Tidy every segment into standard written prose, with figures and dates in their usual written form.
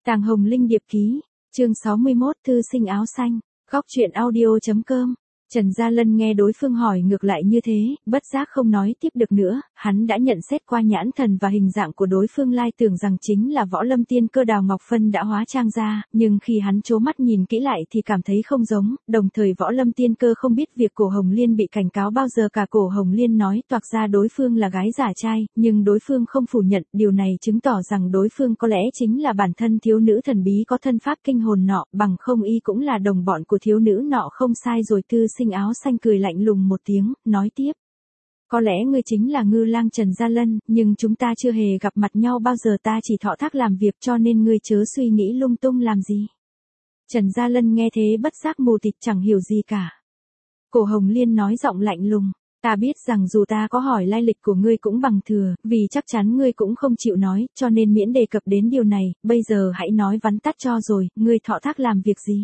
Tàng Hồng Linh điệp ký, chương 61 thư sinh áo xanh, góc truyện audio.com. Trần Gia Lân nghe đối phương hỏi ngược lại như thế, bất giác không nói tiếp được nữa, hắn đã nhận xét qua nhãn thần và hình dạng của đối phương lai tưởng rằng chính là Võ Lâm tiên cơ Đào Ngọc Phân đã hóa trang ra, nhưng khi hắn chố mắt nhìn kỹ lại thì cảm thấy không giống, đồng thời Võ Lâm tiên cơ không biết việc Cổ Hồng Liên bị cảnh cáo bao giờ cả. Cổ Hồng Liên nói toạc ra đối phương là gái giả trai, nhưng đối phương không phủ nhận, điều này chứng tỏ rằng đối phương có lẽ chính là bản thân thiếu nữ thần bí có thân pháp kinh hồn nọ, bằng không y cũng là đồng bọn của thiếu nữ nọ không sai rồi. Thư sinh áo xanh cười lạnh lùng một tiếng, nói tiếp. Có lẽ ngươi chính là Ngư Lang Trần Gia Lân, nhưng chúng ta chưa hề gặp mặt nhau bao giờ, ta chỉ thọ thác làm việc cho nên ngươi chớ suy nghĩ lung tung làm gì. Trần Gia Lân nghe thế bất giác mù tịt chẳng hiểu gì cả. Cổ Hồng Liên nói giọng lạnh lùng, ta biết rằng dù ta có hỏi lai lịch của ngươi cũng bằng thừa, vì chắc chắn ngươi cũng không chịu nói, cho nên miễn đề cập đến điều này, bây giờ hãy nói vắn tắt cho rồi, ngươi thọ thác làm việc gì?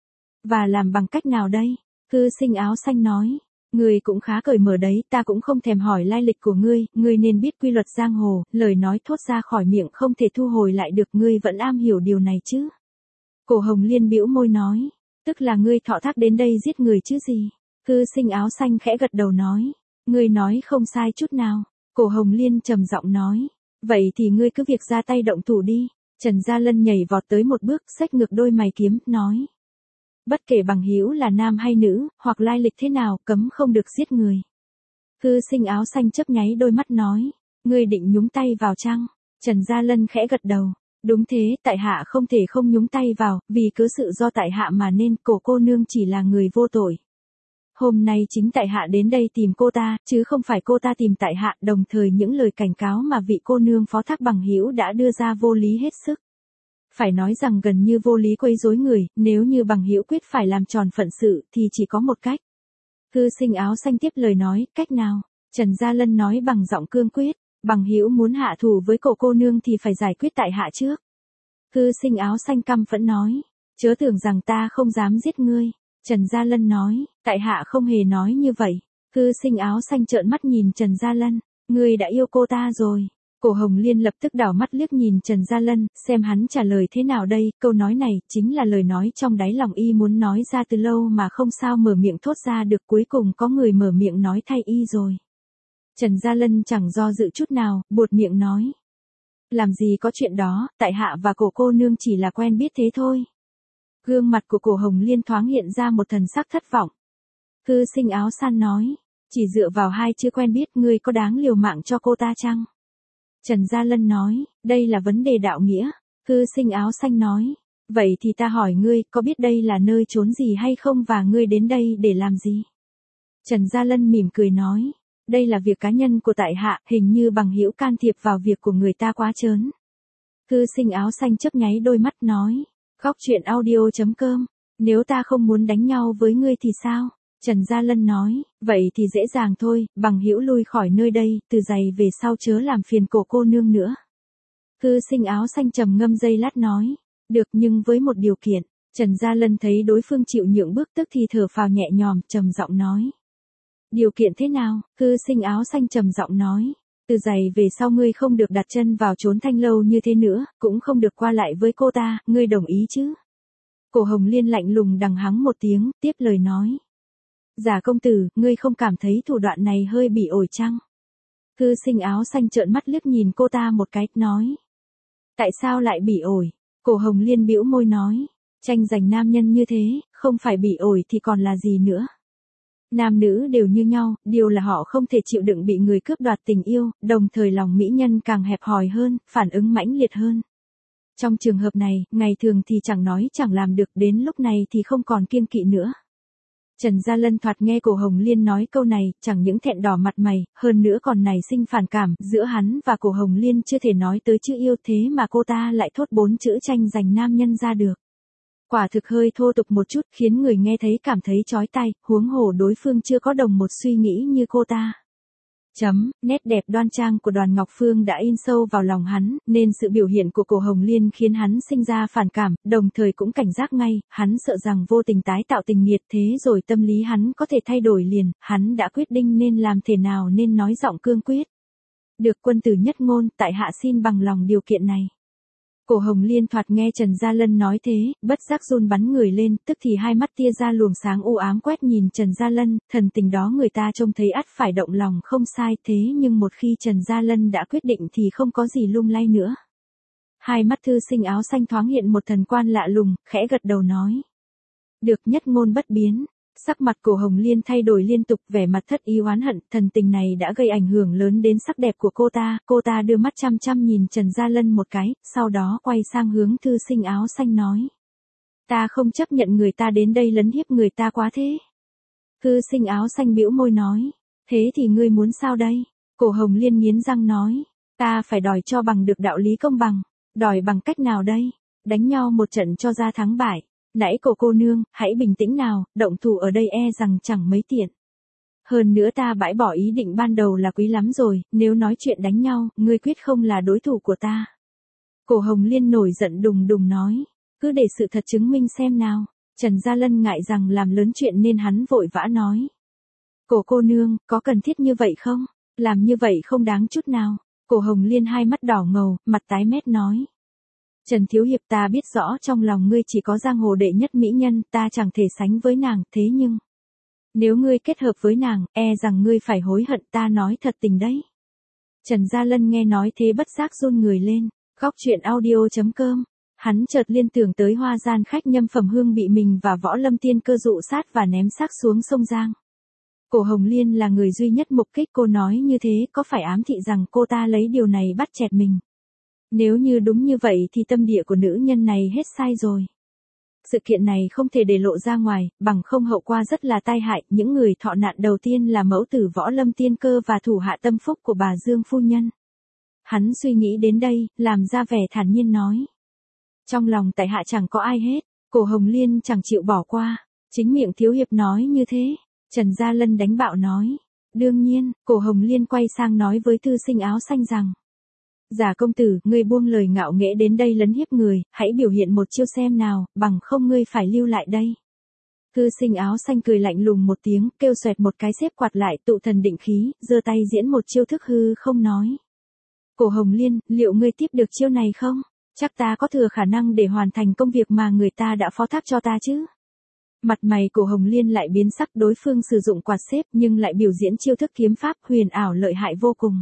Và làm bằng cách nào đây? Thư sinh áo xanh nói, ngươi cũng khá cởi mở đấy, ta cũng không thèm hỏi lai lịch của ngươi nên biết quy luật giang hồ, lời nói thốt ra khỏi miệng không thể thu hồi lại được, ngươi vẫn am hiểu điều này chứ? Cổ Hồng Liên bĩu môi nói, tức là ngươi thọ thác đến đây giết người chứ gì? Thư sinh áo xanh khẽ gật đầu nói, ngươi nói không sai chút nào. Cổ Hồng Liên trầm giọng nói, vậy thì ngươi cứ việc ra tay động thủ đi. Trần Gia Lân nhảy vọt tới một bước, xách ngược đôi mày kiếm, nói. Bất kể bằng hữu là nam hay nữ, hoặc lai lịch thế nào, cấm không được giết người. Thư sinh áo xanh chớp nháy đôi mắt nói, ngươi định nhúng tay vào chăng? Trần Gia Lân khẽ gật đầu, đúng thế, tại hạ không thể không nhúng tay vào, vì cứ sự do tại hạ mà nên Cổ cô nương chỉ là người vô tội. Hôm nay chính tại hạ đến đây tìm cô ta, chứ không phải cô ta tìm tại hạ, đồng thời những lời cảnh cáo mà vị cô nương phó thác bằng hữu đã đưa ra vô lý hết sức. Phải nói rằng gần như vô lý quấy rối người, nếu như bằng hữu quyết phải làm tròn phận sự thì chỉ có một cách. Thư sinh áo xanh tiếp lời nói, cách nào? Trần Gia Lân nói bằng giọng cương quyết, bằng hữu muốn hạ thủ với Cổ cô nương thì phải giải quyết tại hạ trước. Thư sinh áo xanh căm phẫn nói, chớ tưởng rằng ta không dám giết ngươi. Trần Gia Lân nói, tại hạ không hề nói như vậy. Thư sinh áo xanh trợn mắt nhìn Trần Gia Lân, ngươi đã yêu cô ta rồi. Cổ Hồng Liên lập tức đảo mắt liếc nhìn Trần Gia Lân, xem hắn trả lời thế nào đây. Câu nói này chính là lời nói trong đáy lòng y muốn nói ra từ lâu mà không sao mở miệng thốt ra được, cuối cùng có người mở miệng nói thay y rồi. Trần Gia Lân chẳng do dự chút nào, buột miệng nói. Làm gì có chuyện đó, tại hạ và Cổ cô nương chỉ là quen biết thế thôi. Gương mặt của Cổ Hồng Liên thoáng hiện ra một thần sắc thất vọng. Thư sinh áo xanh nói, chỉ dựa vào hai chữ quen biết ngươi có đáng liều mạng cho cô ta chăng? Trần Gia Lân nói, đây là vấn đề đạo nghĩa. Thư sinh áo xanh nói, vậy thì ta hỏi ngươi, có biết đây là nơi trốn gì hay không và ngươi đến đây để làm gì? Trần Gia Lân mỉm cười nói, đây là việc cá nhân của tại hạ, hình như bằng hữu can thiệp vào việc của người ta quá trớn. Thư sinh áo xanh chớp nháy đôi mắt nói, góc truyện audio.com, nếu ta không muốn đánh nhau với ngươi thì sao? Trần Gia Lân nói, vậy thì dễ dàng thôi, bằng hữu lui khỏi nơi đây, từ giày về sau chớ làm phiền Cổ cô nương nữa. Thư sinh áo xanh trầm ngâm giây lát nói, được nhưng với một điều kiện. Trần Gia Lân thấy đối phương chịu nhượng bước tức thì thở phào nhẹ nhõm, trầm giọng nói. Điều kiện thế nào? Thư sinh áo xanh trầm giọng nói. Từ giày về sau ngươi không được đặt chân vào chốn thanh lâu như thế nữa, cũng không được qua lại với cô ta, ngươi đồng ý chứ? Cổ Hồng Liên lạnh lùng đằng hắng một tiếng, tiếp lời nói. Giả công tử, ngươi không cảm thấy thủ đoạn này hơi bị ổi chăng? Thư sinh áo xanh trợn mắt liếc nhìn cô ta một cái, nói. Tại sao lại bị ổi? Cổ Hồng Liên bĩu môi nói. Tranh giành nam nhân như thế, không phải bị ổi thì còn là gì nữa? Nam nữ đều như nhau, điều là họ không thể chịu đựng bị người cướp đoạt tình yêu, đồng thời lòng mỹ nhân càng hẹp hòi hơn, phản ứng mãnh liệt hơn. Trong trường hợp này, ngày thường thì chẳng nói chẳng làm được, đến lúc này thì không còn kiêng kỵ nữa. Trần Gia Lân thoạt nghe Cổ Hồng Liên nói câu này, chẳng những thẹn đỏ mặt mày, hơn nữa còn nảy sinh phản cảm, giữa hắn và Cổ Hồng Liên chưa thể nói tới chữ yêu thế mà cô ta lại thốt 4 chữ tranh giành nam nhân ra được. Quả thực hơi thô tục một chút, khiến người nghe thấy cảm thấy chói tai, huống hồ đối phương chưa có đồng một suy nghĩ như cô ta. Nét đẹp đoan trang của Đoàn Ngọc Phương đã in sâu vào lòng hắn, nên sự biểu hiện của Cổ Hồng Liên khiến hắn sinh ra phản cảm, đồng thời cũng cảnh giác ngay, hắn sợ rằng vô tình tái tạo tình nghiệt, thế rồi tâm lý hắn có thể thay đổi liền, hắn đã quyết định nên làm thế nào nên nói giọng cương quyết. Được quân tử nhất ngôn, tại hạ xin bằng lòng điều kiện này. Cổ Hồng Liên thoạt nghe Trần Gia Lân nói thế, bất giác run bắn người lên, tức thì hai mắt tia ra luồng sáng u ám quét nhìn Trần Gia Lân, thần tình đó người ta trông thấy ắt phải động lòng không sai, thế nhưng một khi Trần Gia Lân đã quyết định thì không có gì lung lay nữa. Hai mắt thư sinh áo xanh thoáng hiện một thần quan lạ lùng, khẽ gật đầu nói. Được, nhất ngôn bất biến. Sắc mặt Cổ Hồng Liên thay đổi liên tục, vẻ mặt thất ý oán hận, thần tình này đã gây ảnh hưởng lớn đến sắc đẹp của cô ta đưa mắt chăm chăm nhìn Trần Gia Lân một cái, sau đó quay sang hướng thư sinh áo xanh nói. Ta không chấp nhận người ta đến đây lấn hiếp người ta quá thế. Thư sinh áo xanh bĩu môi nói, thế thì ngươi muốn sao đây? Cổ Hồng Liên nghiến răng nói, ta phải đòi cho bằng được đạo lý công bằng, đòi bằng cách nào đây? Đánh nhau một trận cho ra thắng bại. Nãy cô nương, hãy bình tĩnh nào, động thủ ở đây e rằng chẳng mấy tiện. Hơn nữa ta bãi bỏ ý định ban đầu là quý lắm rồi, nếu nói chuyện đánh nhau, ngươi quyết không là đối thủ của ta. Cổ Hồng Liên nổi giận đùng đùng nói, cứ để sự thật chứng minh xem nào. Trần Gia Lân ngại rằng làm lớn chuyện nên hắn vội vã nói. Cô nương, có cần thiết như vậy không? Làm như vậy không đáng chút nào. Cổ Hồng Liên hai mắt đỏ ngầu, mặt tái mét nói. Trần Thiếu Hiệp, ta biết rõ trong lòng ngươi chỉ có giang hồ đệ nhất mỹ nhân, ta chẳng thể sánh với nàng, thế nhưng nếu ngươi kết hợp với nàng, e rằng ngươi phải hối hận, ta nói thật tình đấy. Trần Gia Lân nghe nói thế bất giác run người lên. Góc truyện audio.com. Hắn chợt liên tưởng tới hoa gian khách Nhâm Phẩm Hương bị mình và Võ Lâm Tiên Cơ dụ sát và ném xác xuống sông Giang. Cổ Hồng Liên là người duy nhất mục kích cô nói như thế, có phải ám thị rằng cô ta lấy điều này bắt chẹt mình? Nếu như đúng như vậy thì tâm địa của nữ nhân này hết sai rồi. Sự kiện này không thể để lộ ra ngoài, bằng không hậu quả rất là tai hại. Những người thọ nạn đầu tiên là mẫu tử Võ Lâm Tiên Cơ và thủ hạ tâm phúc của bà Dương phu nhân. Hắn suy nghĩ đến đây, làm ra vẻ thản nhiên nói. Trong lòng tại hạ chẳng có ai hết, Cổ Hồng Liên chẳng chịu bỏ qua. Chính miệng Thiếu Hiệp nói như thế. Trần Gia Lân đánh bạo nói. Đương nhiên, Cổ Hồng Liên quay sang nói với thư sinh áo xanh rằng. Giả công tử, ngươi buông lời ngạo nghễ đến đây lấn hiếp người, hãy biểu hiện một chiêu xem nào, bằng không ngươi phải lưu lại đây. Thư sinh áo xanh cười lạnh lùng một tiếng, kêu xoẹt một cái xếp quạt lại, tụ thần định khí, giơ tay diễn một chiêu thức hư không nói. Cổ Hồng Liên, liệu ngươi tiếp được chiêu này không? Chắc ta có thừa khả năng để hoàn thành công việc mà người ta đã phó thác cho ta chứ? Mặt mày Cổ Hồng Liên lại biến sắc, đối phương sử dụng quạt xếp nhưng lại biểu diễn chiêu thức kiếm pháp huyền ảo lợi hại vô cùng.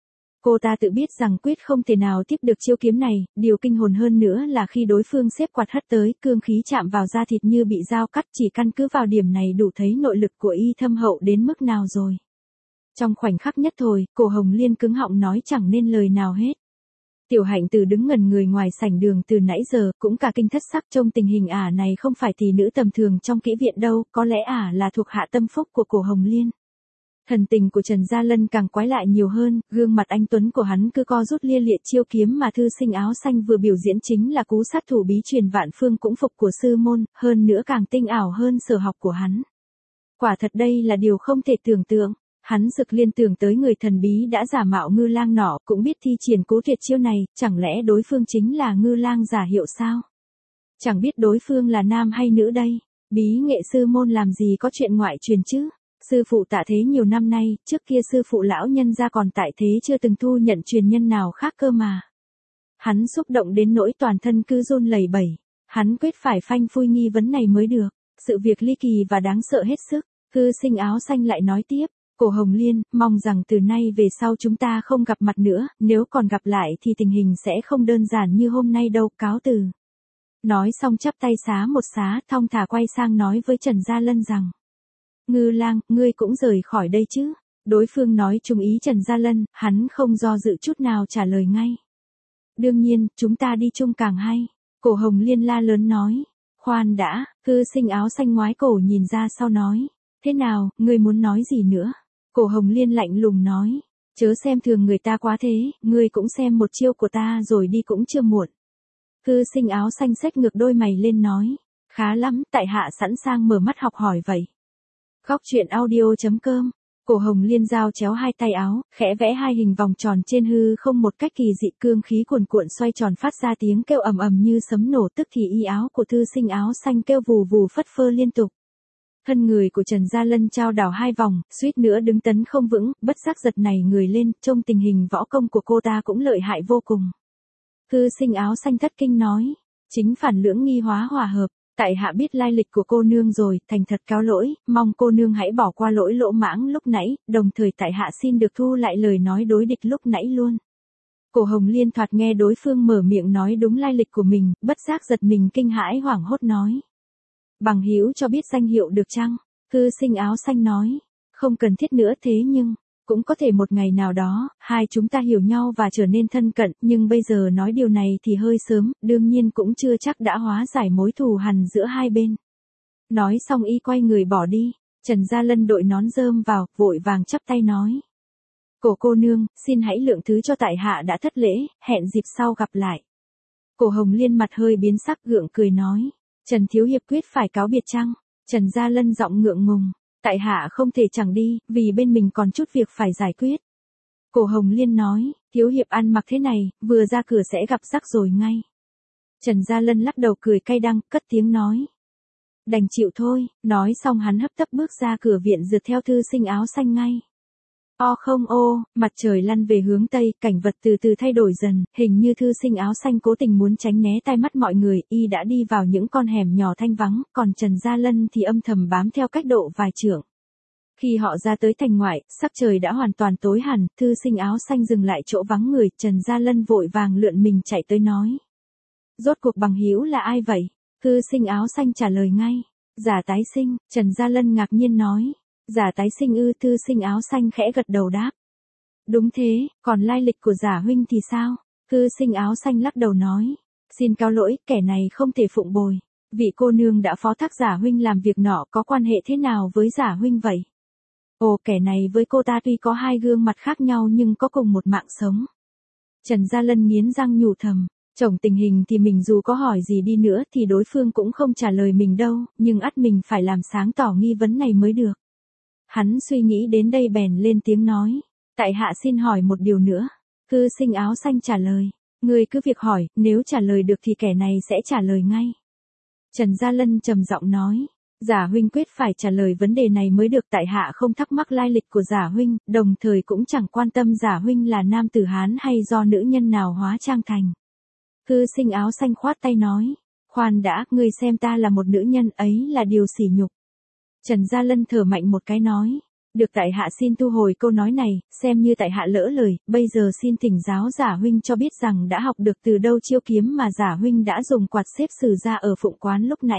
Cô ta tự biết rằng quyết không thể nào tiếp được chiêu kiếm này, điều kinh hồn hơn nữa là khi đối phương xếp quạt hất tới, cương khí chạm vào da thịt như bị dao cắt, chỉ căn cứ vào điểm này đủ thấy nội lực của y thâm hậu đến mức nào rồi. Trong khoảnh khắc nhất thời, Cổ Hồng Liên cứng họng nói chẳng nên lời nào hết. Tiểu Hạnh Từ đứng ngẩn người ngoài sảnh đường từ nãy giờ, cũng cả kinh thất sắc trông tình hình ả này không phải tỷ nữ tầm thường trong kỹ viện đâu, có lẽ ả là thuộc hạ tâm phúc của Cổ Hồng Liên. Thần tình của Trần Gia Lân càng quái lại nhiều hơn, gương mặt anh tuấn của hắn cứ co rút lia liệt, chiêu kiếm mà thư sinh áo xanh vừa biểu diễn chính là cú sát thủ bí truyền vạn phương cũng phục của sư môn, hơn nữa càng tinh ảo hơn sở học của hắn. Quả thật đây là điều không thể tưởng tượng. Hắn sực liên tưởng tới người thần bí đã giả mạo Ngư Lang nọ, cũng biết thi triển cố tuyệt chiêu này, chẳng lẽ đối phương chính là Ngư Lang giả hiệu sao? Chẳng biết đối phương là nam hay nữ đây, bí nghệ sư môn làm gì có chuyện ngoại truyền chứ? Sư phụ tạ thế nhiều năm nay, trước kia sư phụ lão nhân gia còn tại thế chưa từng thu nhận truyền nhân nào khác cơ mà. Hắn xúc động đến nỗi toàn thân cứ run lẩy bẩy, hắn quyết phải phanh phui nghi vấn này mới được, sự việc ly kỳ và đáng sợ hết sức. Thư sinh áo xanh lại nói tiếp. Cổ Hồng Liên, mong rằng từ nay về sau chúng ta không gặp mặt nữa, nếu còn gặp lại thì tình hình sẽ không đơn giản như hôm nay đâu, cáo từ. Nói xong chắp tay xá một xá, thong thả quay sang nói với Trần Gia Lân rằng. Ngư Lang, ngươi cũng rời khỏi đây chứ? Đối phương nói trúng ý Trần Gia Lân, hắn không do dự chút nào trả lời ngay. Đương nhiên, chúng ta đi chung càng hay. Cổ Hồng Liên la lớn nói. Khoan đã, thư sinh áo xanh ngoái cổ nhìn ra sau nói. Thế nào, ngươi muốn nói gì nữa? Cổ Hồng Liên lạnh lùng nói, chớ xem thường người ta quá thế, ngươi cũng xem một chiêu của ta rồi đi cũng chưa muộn. Thư sinh áo xanh xếch ngược đôi mày lên nói, khá lắm, tại hạ sẵn sàng mở mắt học hỏi vậy. Góc truyện audio.com. Cổ Hồng Liên giao chéo hai tay áo, khẽ vẽ hai hình vòng tròn trên hư không một cách kỳ dị, cương khí cuồn cuộn xoay tròn phát ra tiếng kêu ầm ầm như sấm nổ, tức thì y áo của thư sinh áo xanh kêu vù vù phất phơ liên tục. Thân người của Trần Gia Lân trao đảo hai vòng, suýt nữa đứng tấn không vững, bất giác giật nảy người lên, trông tình hình võ công của cô ta cũng lợi hại vô cùng. Thư sinh áo xanh thất kinh nói. Chính phản lưỡng nghi hóa hòa hợp. Tại hạ biết lai lịch của cô nương rồi, thành thật cáo lỗi, mong cô nương hãy bỏ qua lỗi lỗ mãng lúc nãy, đồng thời tại hạ xin được thu lại lời nói đối địch lúc nãy luôn. Cổ Hồng Liên thoạt nghe đối phương mở miệng nói đúng lai lịch của mình, bất giác giật mình kinh hãi hoảng hốt nói. Bằng hữu cho biết danh hiệu được chăng? Thư sinh áo xanh nói. Không cần thiết nữa thế nhưng, cũng có thể một ngày nào đó, hai chúng ta hiểu nhau và trở nên thân cận, nhưng bây giờ nói điều này thì hơi sớm, đương nhiên cũng chưa chắc đã hóa giải mối thù hằn giữa hai bên. Nói xong y quay người bỏ đi, Trần Gia Lân đội nón rơm vào, vội vàng chắp tay nói. Cô nương, xin hãy lượng thứ cho tại hạ đã thất lễ, hẹn dịp sau gặp lại. Cổ Hồng Liên mặt hơi biến sắc gượng cười nói. Trần Thiếu Hiệp quyết phải cáo biệt chăng? Trần Gia Lân giọng ngượng ngùng. Tại hạ không thể chẳng đi, vì bên mình còn chút việc phải giải quyết. Cổ Hồng Liên nói, Thiếu Hiệp ăn mặc thế này, vừa ra cửa sẽ gặp rắc rồi ngay. Trần Gia Lân lắc đầu cười cay đắng, cất tiếng nói. Đành chịu thôi, nói xong hắn hấp tấp bước ra cửa viện rượt theo thư sinh áo xanh ngay. Mặt trời lăn về hướng tây, cảnh vật từ từ thay đổi dần, hình như thư sinh áo xanh cố tình muốn tránh né tai mắt mọi người, y đã đi vào những con hẻm nhỏ thanh vắng, còn Trần Gia Lân thì âm thầm bám theo cách độ vài trượng. Khi họ ra tới thành ngoại, sắc trời đã hoàn toàn tối hẳn, thư sinh áo xanh dừng lại chỗ vắng người, Trần Gia Lân vội vàng lượn mình chạy tới nói. Rốt cuộc bằng hữu là ai vậy? Thư sinh áo xanh trả lời ngay. Giả tái sinh, Trần Gia Lân ngạc nhiên nói. Giả tái sinh ư? Thư sinh áo xanh khẽ gật đầu đáp. Đúng thế, còn lai lịch của giả huynh thì sao? Thư sinh áo xanh lắc đầu nói. Xin cáo lỗi, kẻ này không thể phụng bồi. Vị cô nương đã phó thác giả huynh làm việc nọ có quan hệ thế nào với giả huynh vậy? Ồ, kẻ này với cô ta tuy có hai gương mặt khác nhau nhưng có cùng một mạng sống. Trần Gia Lân nghiến răng nhủ thầm. Chồng tình hình thì mình dù có hỏi gì đi nữa thì đối phương cũng không trả lời mình đâu, nhưng ắt mình phải làm sáng tỏ nghi vấn này mới được. Hắn suy nghĩ đến đây bèn lên tiếng nói. Tại hạ xin hỏi một điều nữa. Thư sinh áo xanh trả lời. Người cứ việc hỏi, nếu trả lời được thì kẻ này sẽ trả lời ngay. Trần Gia Lân trầm giọng nói. Giả huynh quyết phải trả lời vấn đề này mới được, tại hạ không thắc mắc lai lịch của giả huynh, đồng thời cũng chẳng quan tâm giả huynh là nam tử Hán hay do nữ nhân nào hóa trang thành. Thư sinh áo xanh khoát tay nói. Khoan đã, ngươi xem ta là một nữ nhân ấy là điều sỉ nhục. Trần Gia Lân thở mạnh một cái nói. Được, tại hạ xin thu hồi câu nói này, xem như tại hạ lỡ lời, bây giờ xin thỉnh giáo giả huynh cho biết rằng đã học được từ đâu chiêu kiếm mà giả huynh đã dùng quạt xếp sử ra ở Phụng Quán lúc nãy.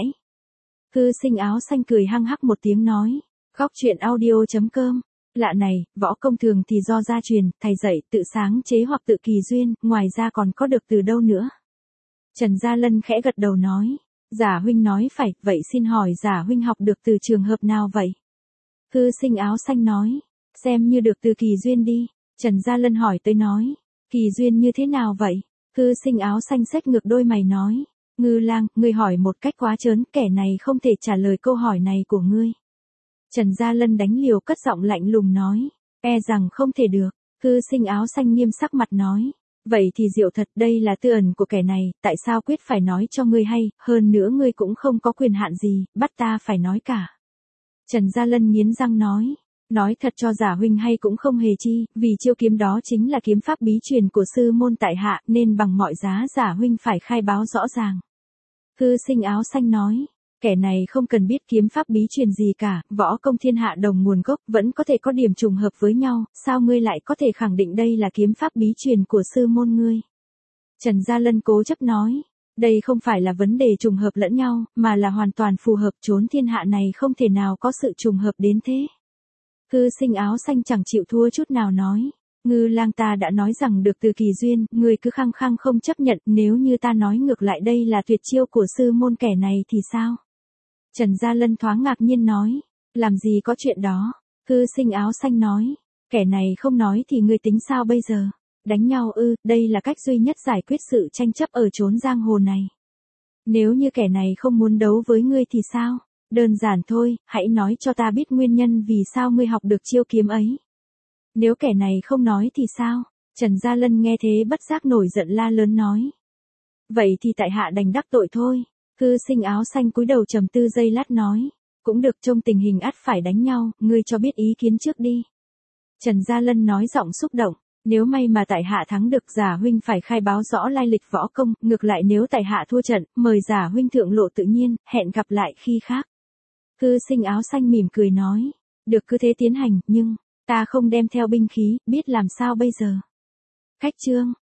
Thư sinh áo xanh cười hăng hắc một tiếng nói. Góc truyện audio.com. Lạ này, võ công thường thì do gia truyền, thầy dạy, tự sáng chế hoặc tự kỳ duyên, ngoài ra còn có được từ đâu nữa. Trần Gia Lân khẽ gật đầu nói. Giả huynh nói phải, vậy xin hỏi giả huynh học được từ trường hợp nào vậy? Thư sinh áo xanh nói. Xem như được từ kỳ duyên đi. Trần Gia Lân hỏi tới nói. Kỳ duyên như thế nào vậy? Thư sinh áo xanh xếch ngược đôi mày nói. Ngư lang, ngươi hỏi một cách quá trớn, kẻ này không thể trả lời câu hỏi này của ngươi. Trần Gia Lân đánh liều cất giọng lạnh lùng nói. E rằng không thể được. Thư sinh áo xanh nghiêm sắc mặt nói. Vậy thì diệu thật, đây là tư ẩn của kẻ này, tại sao quyết phải nói cho ngươi hay, hơn nữa ngươi cũng không có quyền hạn gì, bắt ta phải nói cả. Trần Gia Lân nghiến răng nói. Nói thật cho giả huynh hay cũng không hề chi, vì chiêu kiếm đó chính là kiếm pháp bí truyền của sư môn tại hạ, nên bằng mọi giá giả huynh phải khai báo rõ ràng. Thư sinh áo xanh nói. Kẻ này không cần biết kiếm pháp bí truyền gì cả, võ công thiên hạ đồng nguồn gốc, vẫn có thể có điểm trùng hợp với nhau, sao ngươi lại có thể khẳng định đây là kiếm pháp bí truyền của sư môn ngươi? Trần Gia Lân cố chấp nói. Đây không phải là vấn đề trùng hợp lẫn nhau, mà là hoàn toàn phù hợp, trốn thiên hạ này không thể nào có sự trùng hợp đến thế. Thư sinh áo xanh chẳng chịu thua chút nào nói. Ngư lang, ta đã nói rằng được từ kỳ duyên, ngươi cứ khăng khăng không chấp nhận, nếu như ta nói ngược lại đây là tuyệt chiêu của sư môn kẻ này thì sao? Trần Gia Lân thoáng ngạc nhiên nói. Làm gì có chuyện đó? Thư sinh áo xanh nói. Kẻ này không nói thì ngươi tính sao bây giờ? Đánh nhau ư? Đây là cách duy nhất giải quyết sự tranh chấp ở chốn giang hồ này. Nếu như kẻ này không muốn đấu với ngươi thì sao? Đơn giản thôi, hãy nói cho ta biết nguyên nhân vì sao ngươi học được chiêu kiếm ấy. Nếu kẻ này không nói thì sao? Trần Gia Lân nghe thế bất giác nổi giận la lớn nói. Vậy thì tại hạ đành đắc tội thôi. Thư sinh áo xanh cúi đầu trầm tư giây lát nói. Cũng được, trông tình hình ắt phải đánh nhau, ngươi cho biết ý kiến trước đi. Trần Gia Lân nói giọng xúc động. Nếu may mà tại hạ thắng được, Giả huynh phải khai báo rõ lai lịch võ công, ngược lại nếu tại hạ thua trận, mời Giả huynh thượng lộ tự nhiên, hẹn gặp lại khi khác. Thư sinh áo xanh mỉm cười nói, được cứ thế tiến hành, nhưng ta không đem theo binh khí, biết làm sao bây giờ. Khách trương,